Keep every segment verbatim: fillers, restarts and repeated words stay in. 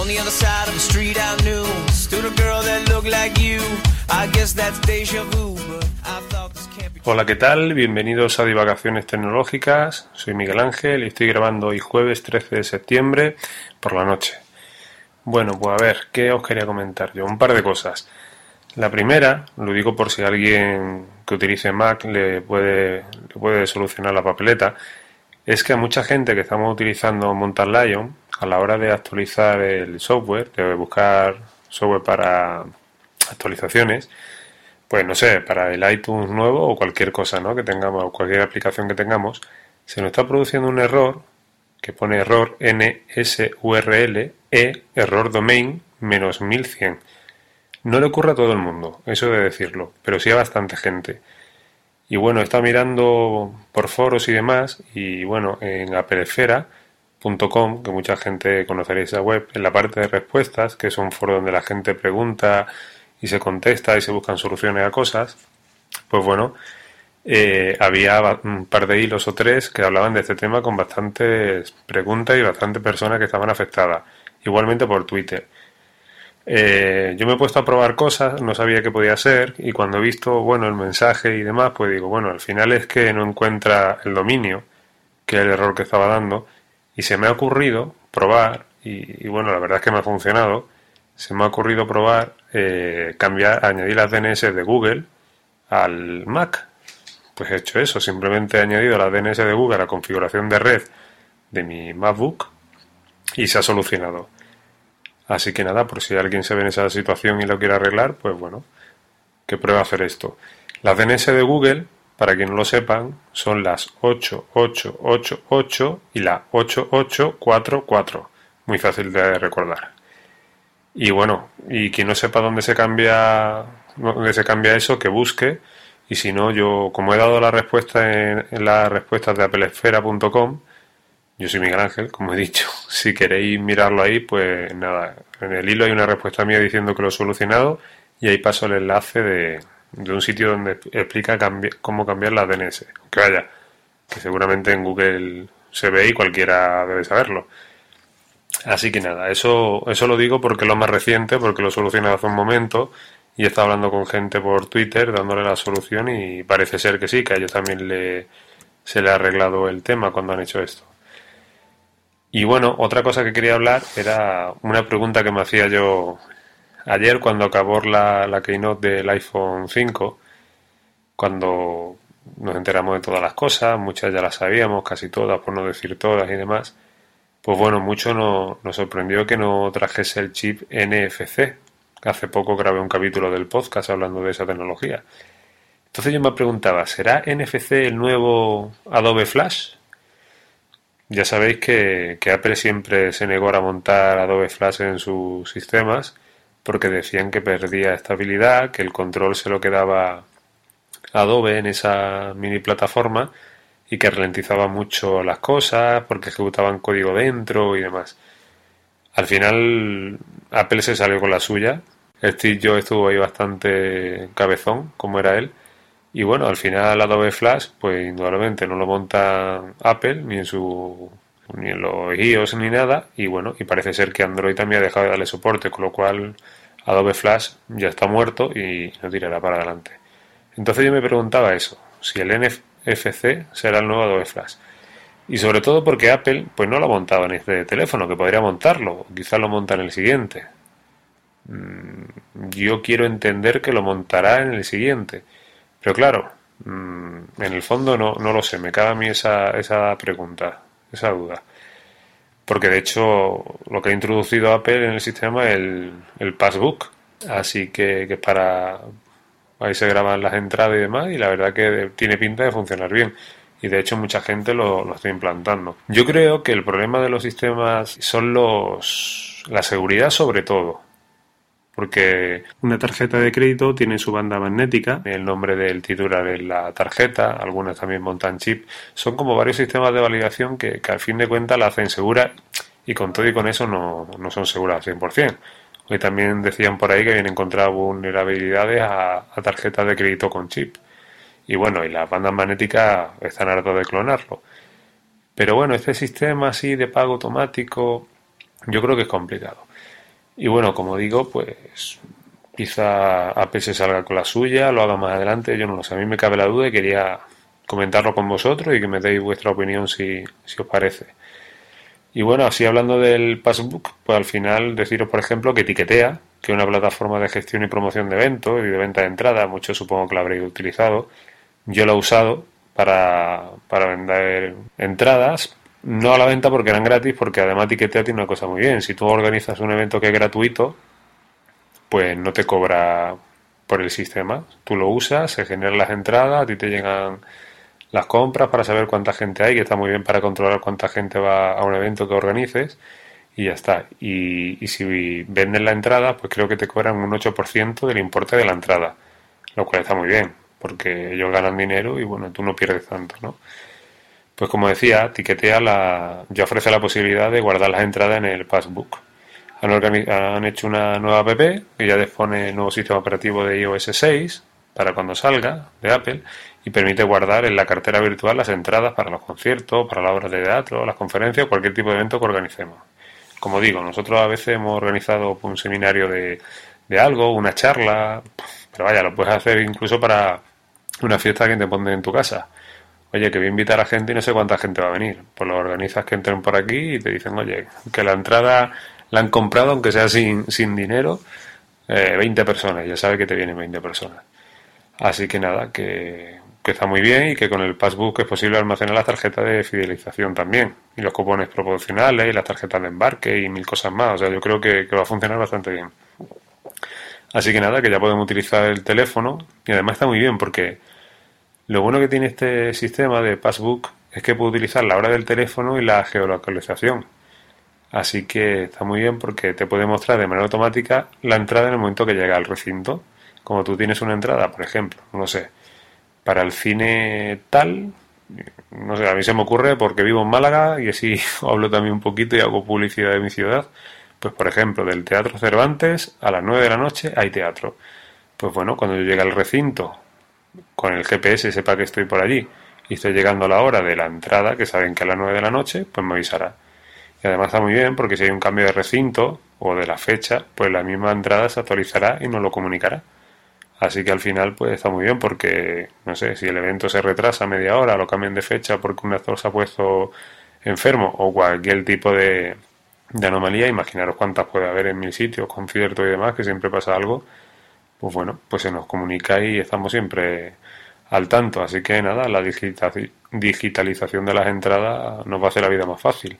On the other side of the street I knew stood a girl that looked like you. I guess that's deja vu, but I thought this can't be. Hola, ¿qué tal? Bienvenidos a Divagaciones Tecnológicas. Soy Miguel Ángel y estoy grabando hoy jueves trece de septiembre por la noche. Bueno, pues a ver, ¿qué os quería comentar yo? Un par de cosas. La primera, lo digo por si alguien que utilice Mac le puede, le puede solucionar la papeleta, es que a mucha gente que estamos utilizando Mountain Lion, a la hora de actualizar el software, de buscar software para actualizaciones, pues no sé, para el iTunes nuevo o cualquier cosa, ¿no?, que tengamos, cualquier aplicación que tengamos, se nos está produciendo un error que pone error N S U R L E, error domain, menos mil cien. No le ocurre a todo el mundo, eso he de decirlo, pero sí a bastante gente. Y bueno, he estado mirando por foros y demás, y bueno, en apelesfera punto com, que mucha gente conoceréis esa web, en la parte de respuestas, que es un foro donde la gente pregunta y se contesta y se buscan soluciones a cosas, pues bueno, eh, había un par de hilos o tres que hablaban de este tema con bastantes preguntas y bastantes personas que estaban afectadas, igualmente por Twitter. Eh, yo me he puesto a probar cosas, no sabía qué podía ser, y cuando he visto, bueno, el mensaje y demás, pues digo, bueno, al final es que no encuentra el dominio, que es el error que estaba dando, y se me ha ocurrido probar, y, y bueno, la verdad es que me ha funcionado, se me ha ocurrido probar, eh, cambiar, añadir las D N S de Google al Mac. Pues he hecho eso, simplemente he añadido las D N S de Google a la configuración de red de mi MacBook, y se ha solucionado. Así que nada, por si alguien se ve en esa situación y lo quiere arreglar, pues bueno, que pruebe a hacer esto. Las D N S de Google, para quien no lo sepan, son las ocho ocho ocho ocho y la ocho ocho cuatro cuatro. Muy fácil de recordar. Y bueno, y quien no sepa dónde se cambia, dónde se cambia eso, que busque. Y si no, yo, como he dado la respuesta en, en las respuestas de apelesfera punto com, yo soy Miguel Ángel, como he dicho. Si queréis mirarlo ahí, pues nada, en el hilo hay una respuesta mía diciendo que lo he solucionado y ahí paso el enlace de, de un sitio donde explica cambi- cómo cambiar las D N S. Que vaya, que seguramente en Google se ve y cualquiera debe saberlo. Así que nada, eso, eso lo digo porque es lo más reciente, porque lo he solucionado hace un momento y he estado hablando con gente por Twitter dándole la solución y parece ser que sí, que a ellos también le, se le ha arreglado el tema cuando han hecho esto. Y bueno, otra cosa que quería hablar era una pregunta que me hacía yo ayer cuando acabó la, la keynote del iPhone cinco, cuando nos enteramos de todas las cosas, muchas ya las sabíamos, casi todas, por no decir todas y demás. Pues bueno, mucho nos, nos sorprendió que no trajese el chip N F C. Hace poco grabé un capítulo del podcast hablando de esa tecnología. Entonces yo me preguntaba, ¿será N F C el nuevo Adobe Flash? Ya sabéis que, que Apple siempre se negó a montar Adobe Flash en sus sistemas porque decían que perdía estabilidad, que el control se lo quedaba Adobe en esa mini plataforma y que ralentizaba mucho las cosas porque ejecutaban código dentro y demás. Al final Apple se salió con la suya. Steve Jobs estuvo ahí bastante cabezón, como era él. Y bueno, al final Adobe Flash, pues indudablemente no lo monta Apple, ni en su ni en los iOS ni nada, y bueno, y parece ser que Android también ha dejado de darle soporte, con lo cual Adobe Flash ya está muerto y no tirará para adelante. Entonces yo me preguntaba eso, si el N F C será el nuevo Adobe Flash. Y sobre todo porque Apple pues no lo ha montado en este teléfono, que podría montarlo, quizás lo monta en el siguiente. Yo quiero entender que lo montará en el siguiente. Pero claro, en el fondo no, no lo sé, me cabe a mí esa, esa pregunta, esa duda. Porque de hecho lo que ha introducido Apple en el sistema es el, el Passbook, así que, que es para... Ahí se graban las entradas y demás y la verdad que tiene pinta de funcionar bien. Y de hecho mucha gente lo, lo está implantando. Yo creo que el problema de los sistemas son los la seguridad sobre todo. Porque una tarjeta de crédito tiene su banda magnética, el nombre del titular en la tarjeta, algunas también montan chip. Son como varios sistemas de validación que, que al fin de cuentas la hacen segura y con todo y con eso no, no son seguras al cien por ciento. Hoy también decían por ahí que habían encontrado vulnerabilidades a, a tarjetas de crédito con chip. Y bueno, y las bandas magnéticas están hartas de clonarlo. Pero bueno, este sistema así de pago automático yo creo que es complicado. Y bueno, como digo, pues quizá Apple se salga con la suya, lo haga más adelante, yo no lo sé, a mí me cabe la duda y quería comentarlo con vosotros y que me deis vuestra opinión si, si os parece. Y bueno, así hablando del Passbook, pues al final deciros, por ejemplo, que Etiquetea, que es una plataforma de gestión y promoción de eventos y de venta de entradas, muchos supongo que la habréis utilizado. Yo la he usado para, para vender entradas, no a la venta porque eran gratis, porque además Etiquetea tiene una cosa muy bien. Si tú organizas un evento que es gratuito, pues no te cobra por el sistema. Tú lo usas, se generan las entradas, a ti te llegan las compras para saber cuánta gente hay, que está muy bien para controlar cuánta gente va a un evento que organices, y ya está. Y, y si vendes la entrada, pues creo que te cobran un ocho por ciento del importe de la entrada, lo cual está muy bien, porque ellos ganan dinero y bueno, tú no pierdes tanto, ¿no? Pues como decía, Etiquetea la, ya ofrece la posibilidad de guardar las entradas en el Passbook. Han, organi- han hecho una nueva app que ya dispone el nuevo sistema operativo de iOS seis para cuando salga de Apple y permite guardar en la cartera virtual las entradas para los conciertos, para las obras de teatro, las conferencias, cualquier tipo de evento que organicemos. Como digo, nosotros a veces hemos organizado un seminario de, de algo, una charla, pero vaya, lo puedes hacer incluso para una fiesta que te ponen en tu casa. Oye, que voy a invitar a gente y no sé cuánta gente va a venir. Pues lo organizas que entren por aquí y te dicen, oye, que la entrada la han comprado, aunque sea sin, sin dinero, eh, veinte personas. Ya sabes que te vienen veinte personas. Así que nada, que, que está muy bien y que con el Passbook es posible almacenar las tarjetas de fidelización también. Y los cupones promocionales y las tarjetas de embarque y mil cosas más. O sea, yo creo que, que va a funcionar bastante bien. Así que nada, que ya podemos utilizar el teléfono. Y además está muy bien porque lo bueno que tiene este sistema de Passbook es que puede utilizar la hora del teléfono y la geolocalización. Así que está muy bien porque te puede mostrar de manera automática la entrada en el momento que llega al recinto. Como tú tienes una entrada, por ejemplo, no sé, para el cine tal, no sé, a mí se me ocurre porque vivo en Málaga y así hablo también un poquito y hago publicidad de mi ciudad. Pues por ejemplo, del Teatro Cervantes a las nueve de la noche hay teatro. Pues bueno, cuando yo llegue al recinto con el G P S sepa que estoy por allí y estoy llegando a la hora de la entrada, que saben que a las nueve de la noche, pues me avisará. Y además está muy bien porque si hay un cambio de recinto o de la fecha, pues la misma entrada se actualizará y nos lo comunicará. Así que al final pues está muy bien porque, no sé, si el evento se retrasa media hora, lo cambian de fecha porque un actor se ha puesto enfermo o cualquier tipo de, de anomalía, imaginaros cuántas puede haber en mil sitios, conciertos y demás, que siempre pasa algo, pues bueno, pues se nos comunica y estamos siempre al tanto. Así que nada, la digitalización de las entradas nos va a hacer la vida más fácil.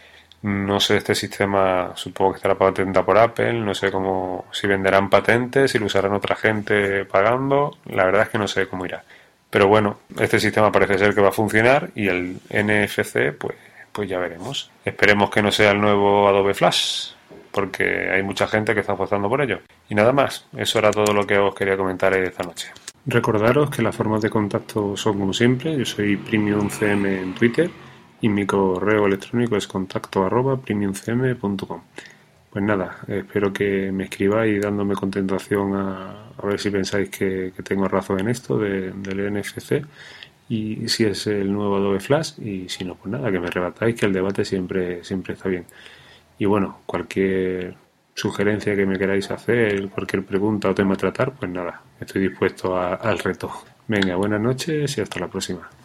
No sé, este sistema supongo que estará patentado por Apple, no sé cómo, si venderán patentes, si lo usarán otra gente pagando, la verdad es que no sé cómo irá. Pero bueno, este sistema parece ser que va a funcionar y el N F C, pues, pues ya veremos. Esperemos que no sea el nuevo Adobe Flash, porque hay mucha gente que está apostando por ello. Y nada más, eso era todo lo que os quería comentar esta noche. Recordaros que las formas de contacto son como siempre, yo soy Premium C M en Twitter, y mi correo electrónico es contacto arroba premiumcm punto com. Pues nada, espero que me escribáis dándome contestación a, a ver si pensáis que, que tengo razón en esto de, del N F C y si es el nuevo Adobe Flash, y si no, pues nada, que me rebatáis, que el debate siempre, siempre está bien. Y bueno, cualquier sugerencia que me queráis hacer, cualquier pregunta o tema a tratar, pues nada, estoy dispuesto a, al reto. Venga, buenas noches y hasta la próxima.